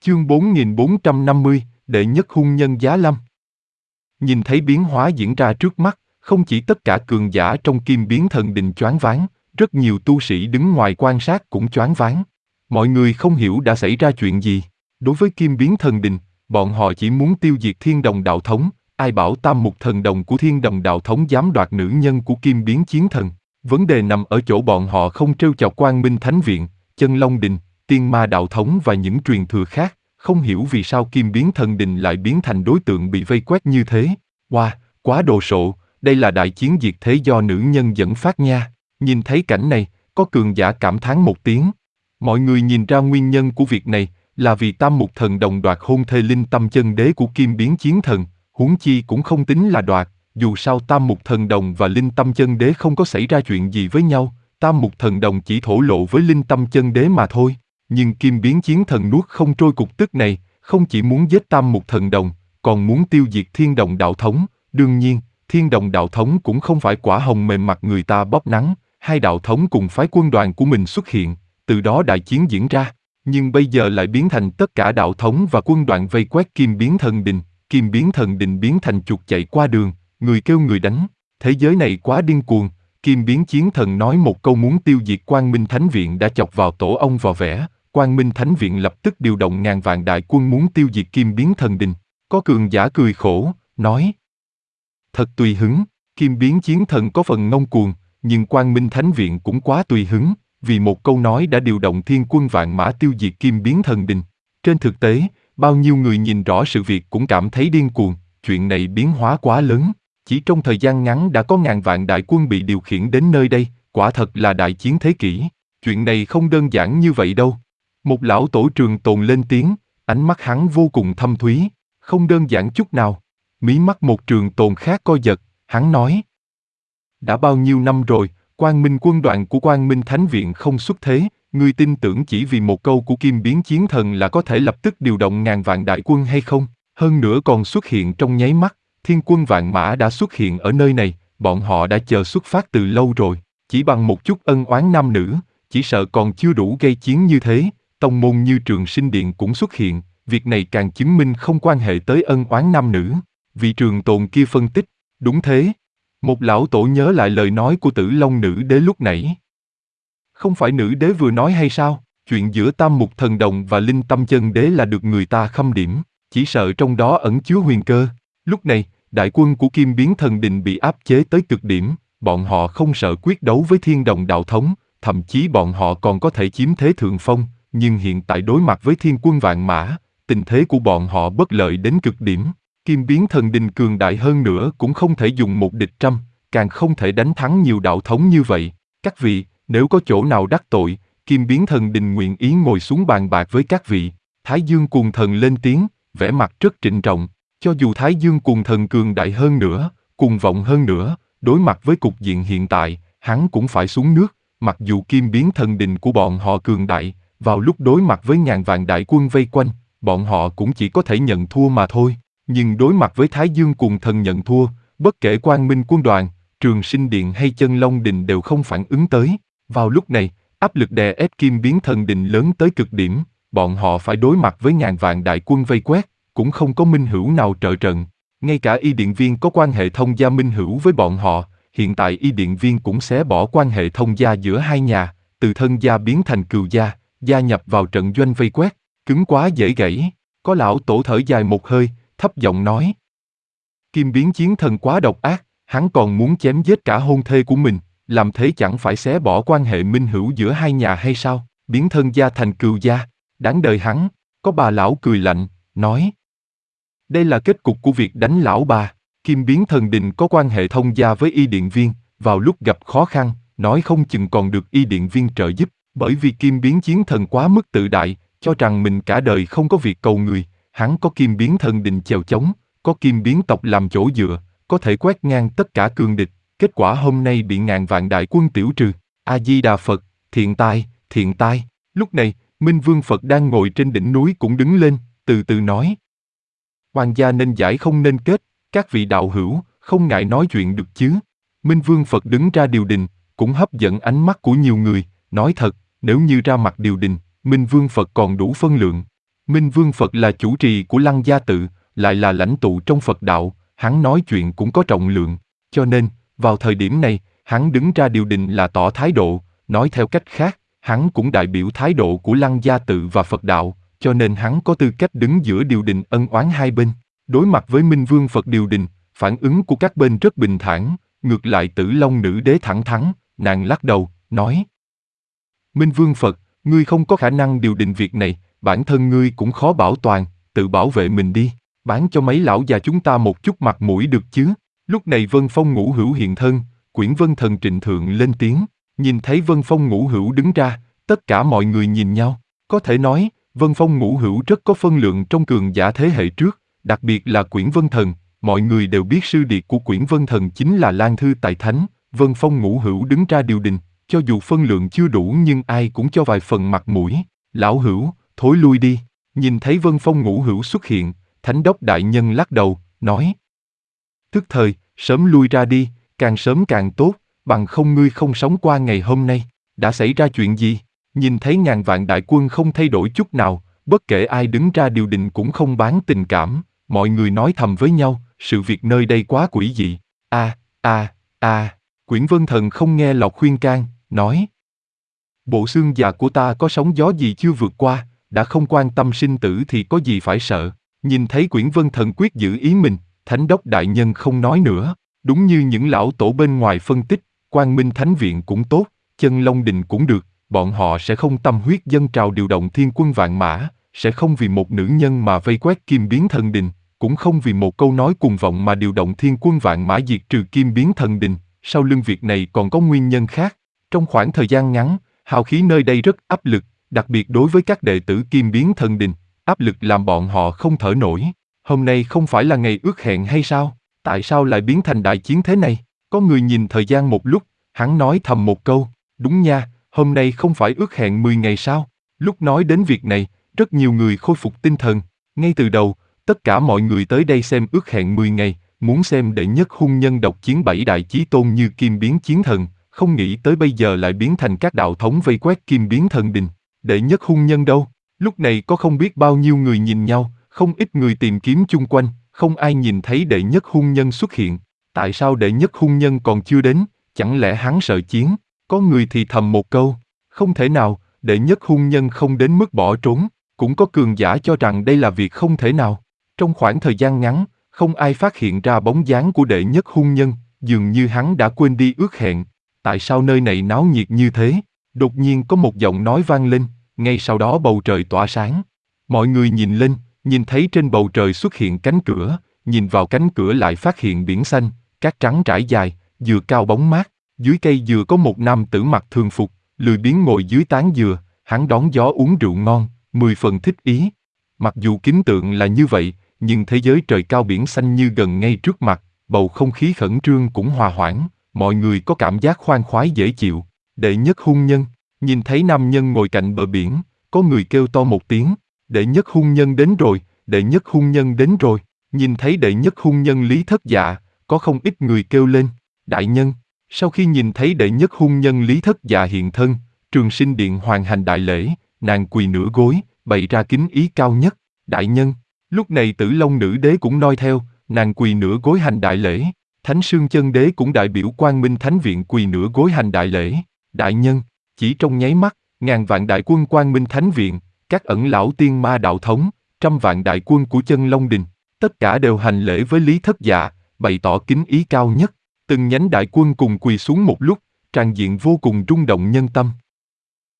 Chương 4450, đệ nhất hung nhân Giá Lâm. Nhìn thấy biến hóa diễn ra trước mắt, không chỉ tất cả cường giả trong Kim Biến Thần Đình choáng váng, rất nhiều tu sĩ đứng ngoài quan sát cũng choáng váng. Mọi người không hiểu đã xảy ra chuyện gì. Đối với Kim Biến Thần Đình, bọn họ chỉ muốn tiêu diệt Thiên Đồng Đạo Thống, ai bảo Tam Mục Thần Đồng của Thiên Đồng Đạo Thống dám đoạt nữ nhân của Kim Biến Chiến Thần. Vấn đề nằm ở chỗ bọn họ không trêu chọc Quang Minh Thánh Viện, Chân Long Đình, Tiên Ma Đạo Thống và những truyền thừa khác, không hiểu vì sao Kim Biến Thần Đình lại biến thành đối tượng bị vây quét như thế. Wow, quá đồ sộ, đây là đại chiến diệt thế do nữ nhân dẫn phát nha. Nhìn thấy cảnh này, có cường giả cảm thán một tiếng. Mọi người nhìn ra nguyên nhân của việc này là vì Tam Mục Thần Đồng đoạt hôn thê Linh Tâm Chân Đế của Kim Biến Chiến Thần, huống chi cũng không tính là đoạt, dù sao Tam Mục Thần Đồng và Linh Tâm Chân Đế không có xảy ra chuyện gì với nhau, Tam Mục Thần Đồng chỉ thổ lộ với Linh Tâm Chân Đế mà thôi. Nhưng Kim Biến Chiến Thần nuốt không trôi cục tức này, không chỉ muốn giết Tam Mục Thần Đồng, còn muốn tiêu diệt Thiên Đồng Đạo Thống. Đương nhiên, Thiên Đồng Đạo Thống cũng không phải quả hồng mềm mặt người ta bóp nắng, hai đạo thống cùng phái quân đoàn của mình xuất hiện, từ đó đại chiến diễn ra. Nhưng bây giờ lại biến thành tất cả đạo thống và quân đoàn vây quét Kim Biến Thần Đình, Kim Biến Thần Đình biến thành chuột chạy qua đường, người kêu người đánh. Thế giới này quá điên cuồng. Kim Biến Chiến Thần nói một câu muốn tiêu diệt Quang Minh Thánh Viện đã chọc vào tổ ong vò vẽ. Quang Minh Thánh Viện lập tức điều động ngàn vạn đại quân muốn tiêu diệt Kim Biến Thần Đình. Có cường giả cười khổ, nói: thật tùy hứng, Kim Biến Chiến Thần có phần ngông cuồng, nhưng Quang Minh Thánh Viện cũng quá tùy hứng, vì một câu nói đã điều động thiên quân vạn mã tiêu diệt Kim Biến Thần Đình. Trên thực tế, bao nhiêu người nhìn rõ sự việc cũng cảm thấy điên cuồng, chuyện này biến hóa quá lớn. Chỉ trong thời gian ngắn đã có ngàn vạn đại quân bị điều khiển đến nơi đây, quả thật là đại chiến thế kỷ. Chuyện này không đơn giản như vậy đâu. Một lão tổ Trường Tồn lên tiếng, ánh mắt hắn vô cùng thâm thúy, không đơn giản chút nào. Mí mắt một Trường Tồn khác co giật, hắn nói: đã bao nhiêu năm rồi, Quang Minh quân đoàn của Quang Minh Thánh Viện không xuất thế, ngươi tin tưởng chỉ vì một câu của Kim Biến Chiến Thần là có thể lập tức điều động ngàn vạn đại quân hay không? Hơn nữa còn xuất hiện trong nháy mắt, thiên quân vạn mã đã xuất hiện ở nơi này, bọn họ đã chờ xuất phát từ lâu rồi, chỉ bằng một chút ân oán nam nữ, chỉ sợ còn chưa đủ gây chiến như thế. Tông môn như Trường Sinh Điện cũng xuất hiện, việc này càng chứng minh không quan hệ tới ân oán nam nữ. Vị Trường Tồn kia phân tích: đúng thế. Một lão tổ nhớ lại lời nói của Tử Long Nữ Đế lúc nãy. Không phải nữ đế vừa nói hay sao? Chuyện giữa Tam Mục Thần Đồng và Linh Tâm Chân Đế là được người ta khâm điểm, chỉ sợ trong đó ẩn chứa huyền cơ. Lúc này, đại quân của Kim Biến Thần Đình bị áp chế tới cực điểm, bọn họ không sợ quyết đấu với Thiên Đồng Đạo Thống, thậm chí bọn họ còn có thể chiếm thế thượng phong, nhưng hiện tại đối mặt với thiên quân vạn mã, tình thế của bọn họ bất lợi đến cực điểm. Kim Biến Thần Đình cường đại hơn nữa cũng không thể dùng một địch trăm, càng không thể đánh thắng nhiều đạo thống như vậy. Các vị, nếu có chỗ nào đắc tội, Kim Biến Thần Đình nguyện ý ngồi xuống bàn bạc với các vị. Thái Dương Cuồng Thần lên tiếng, vẻ mặt rất trịnh trọng. Cho dù Thái Dương Cuồng Thần cường đại hơn nữa, cuồng vọng hơn nữa, đối mặt với cục diện hiện tại, hắn cũng phải xuống nước. Mặc dù Kim Biến Thần Đình của bọn họ cường đại, vào lúc đối mặt với ngàn vạn đại quân vây quanh, bọn họ cũng chỉ có thể nhận thua mà thôi. Nhưng đối mặt với Thái Dương Cuồng Thần nhận thua, bất kể Quang Minh quân đoàn, Trường Sinh Điện hay Chân Long Đình đều không phản ứng tới. Vào lúc này, áp lực đè ép Kim Biến Thần Đình lớn tới cực điểm, bọn họ phải đối mặt với ngàn vạn đại quân vây quét, cũng không có minh hữu nào trợ trận. Ngay cả Y Điện Viên có quan hệ thông gia minh hữu với bọn họ, hiện tại Y Điện Viên cũng xé bỏ quan hệ thông gia giữa hai nhà, từ thân gia biến thành cừu gia, gia nhập vào trận doanh vây quét, cứng quá dễ gãy. Có lão tổ thở dài một hơi, thấp giọng nói: Kim Biến Chiến Thần quá độc ác, hắn còn muốn chém giết cả hôn thê của mình, làm thế chẳng phải xé bỏ quan hệ minh hữu giữa hai nhà hay sao? Biến thân gia thành cừu gia, đáng đời hắn. Có bà lão cười lạnh, nói: đây là kết cục của việc đánh lão bà. Kim Biến Thần Đình có quan hệ thông gia với Y Điện Viên, vào lúc gặp khó khăn, nói không chừng còn được Y Điện Viên trợ giúp, bởi vì Kim Biến Chiến Thần quá mức tự đại, cho rằng mình cả đời không có việc cầu người. Hắn có Kim Biến Thần Đình chèo chống, có Kim Biến tộc làm chỗ dựa, có thể quét ngang tất cả cường địch. Kết quả hôm nay bị ngàn vạn đại quân tiểu trừ. A Di Đà Phật, thiện tai, thiện tai. Lúc này, Minh Vương Phật đang ngồi trên đỉnh núi cũng đứng lên, từ từ nói: Hoàng gia nên giải không nên kết, các vị đạo hữu, không ngại nói chuyện được chứ. Minh Vương Phật đứng ra điều đình, cũng hấp dẫn ánh mắt của nhiều người. Nói thật, nếu như ra mặt điều đình, Minh Vương Phật còn đủ phân lượng. Minh Vương Phật là chủ trì của Lăng Gia Tự, lại là lãnh tụ trong Phật đạo, hắn nói chuyện cũng có trọng lượng, cho nên, vào thời điểm này, hắn đứng ra điều đình là tỏ thái độ, nói theo cách khác, hắn cũng đại biểu thái độ của Lăng Gia Tự và Phật đạo, cho nên hắn có tư cách đứng giữa điều đình ân oán hai bên. Đối mặt với Minh Vương Phật điều đình, phản ứng của các bên rất bình thản, ngược lại Tử Long Nữ Đế thẳng thắn, nàng lắc đầu, nói: Minh Vương Phật, ngươi không có khả năng điều đình việc này, bản thân ngươi cũng khó bảo toàn, tự bảo vệ mình đi, bán cho mấy lão già chúng ta một chút mặt mũi được chứ. Lúc này Vân Phong Ngũ Hữu hiện thân, Quyển Vân Thần Trịnh Thượng lên tiếng, nhìn thấy Vân Phong Ngũ Hữu đứng ra, tất cả mọi người nhìn nhau, có thể nói, Vân Phong Ngũ Hữu rất có phân lượng trong cường giả thế hệ trước, đặc biệt là Quyển Vân Thần, mọi người đều biết sư điệt của Quyển Vân Thần chính là Lan Thư Tài Thánh, Vân Phong Ngũ Hữu đứng ra điều đình, cho dù phân lượng chưa đủ nhưng ai cũng cho vài phần mặt mũi. Lão Hữu, thối lui đi. Nhìn thấy Vân Phong Ngũ Hữu xuất hiện, Thánh Đốc Đại Nhân lắc đầu, nói: Thức thời, sớm lui ra đi, càng sớm càng tốt, bằng không ngươi không sống qua ngày hôm nay. Đã xảy ra chuyện gì? Nhìn thấy ngàn vạn đại quân không thay đổi chút nào, bất kể ai đứng ra điều đình cũng không bán tình cảm, mọi người nói thầm với nhau, sự việc nơi đây quá quỷ dị. Quyển Vân Thần không nghe lọt khuyên can, nói: Bộ xương già của ta có sóng gió gì chưa vượt qua, đã không quan tâm sinh tử thì có gì phải sợ. Nhìn thấy Quyển Vân Thần quyết giữ ý mình, Thánh Đốc Đại Nhân không nói nữa, đúng như những lão tổ bên ngoài phân tích, Quang Minh Thánh Viện cũng tốt, Chân Long Đình cũng được, bọn họ sẽ không tâm huyết dâng trào điều động thiên quân vạn mã, sẽ không vì một nữ nhân mà vây quét Kim Biến Thần Đình, cũng không vì một câu nói cuồng vọng mà điều động thiên quân vạn mã diệt trừ Kim Biến Thần Đình, sau lưng việc này còn có nguyên nhân khác. Trong khoảng thời gian ngắn, hào khí nơi đây rất áp lực, đặc biệt đối với các đệ tử Kim Biến Thần Đình, áp lực làm bọn họ không thở nổi. Hôm nay không phải là ngày ước hẹn hay sao? Tại sao lại biến thành đại chiến thế này? Có người nhìn thời gian một lúc, hắn nói thầm một câu, đúng nha, hôm nay không phải ước hẹn 10 ngày sao? Lúc nói đến việc này, rất nhiều người khôi phục tinh thần. Ngay từ đầu, tất cả mọi người tới đây xem ước hẹn 10 ngày, muốn xem đệ nhất hung nhân độc chiến 7 đại chí tôn như Kim Biến Chiến Thần, không nghĩ tới bây giờ lại biến thành các đạo thống vây quét Kim Biến Thần Đình. Đệ nhất hung nhân đâu? Lúc này có không biết bao nhiêu người nhìn nhau, không ít người tìm kiếm chung quanh, không ai nhìn thấy đệ nhất hung nhân xuất hiện. Tại sao đệ nhất hung nhân còn chưa đến? Chẳng lẽ hắn sợ chiến? Có người thì thầm một câu, không thể nào, đệ nhất hung nhân không đến mức bỏ trốn. Cũng có cường giả cho rằng đây là việc không thể nào. Trong khoảng thời gian ngắn, không ai phát hiện ra bóng dáng của đệ nhất hung nhân, dường như hắn đã quên đi ước hẹn. Tại sao nơi này náo nhiệt như thế? Đột nhiên có một giọng nói vang lên, ngay sau đó bầu trời tỏa sáng. Mọi người nhìn lên, nhìn thấy trên bầu trời xuất hiện cánh cửa, nhìn vào cánh cửa lại phát hiện biển xanh, cát trắng trải dài, dừa cao bóng mát. Dưới cây dừa có một nam tử mặc thường phục, lười biếng ngồi dưới tán dừa, hắn đón gió uống rượu ngon, 10 phần thích ý. Mặc dù kính tượng là như vậy, nhưng thế giới trời cao biển xanh như gần ngay trước mặt, bầu không khí khẩn trương cũng hòa hoãn, mọi người có cảm giác khoan khoái dễ chịu. Đệ nhất hung nhân, nhìn thấy nam nhân ngồi cạnh bờ biển, có người kêu to một tiếng, đệ nhất hung nhân đến rồi, đệ nhất hung nhân đến rồi. Nhìn thấy đệ nhất hung nhân Lý Thất Dạ, có không ít người kêu lên, đại nhân. Sau khi nhìn thấy đệ nhất hung nhân Lý Thất Dạ hiện thân, Trường Sinh Điện hoàn hành đại lễ, nàng quỳ nửa gối, bày ra kính ý cao nhất, đại nhân. Lúc này Tử Long Nữ Đế cũng noi theo, nàng quỳ nửa gối hành đại lễ. Thánh Sương Chân Đế cũng đại biểu Quang Minh Thánh Viện quỳ nửa gối hành đại lễ. Đại nhân, chỉ trong nháy mắt, ngàn vạn đại quân Quang Minh Thánh Viện, các ẩn lão tiên ma đạo thống, trăm vạn đại quân của Chân Long Đình, tất cả đều hành lễ với Lý Thất Dạ, bày tỏ kính ý cao nhất. Từng nhánh đại quân cùng quỳ xuống một lúc, tràn diện vô cùng rung động nhân tâm.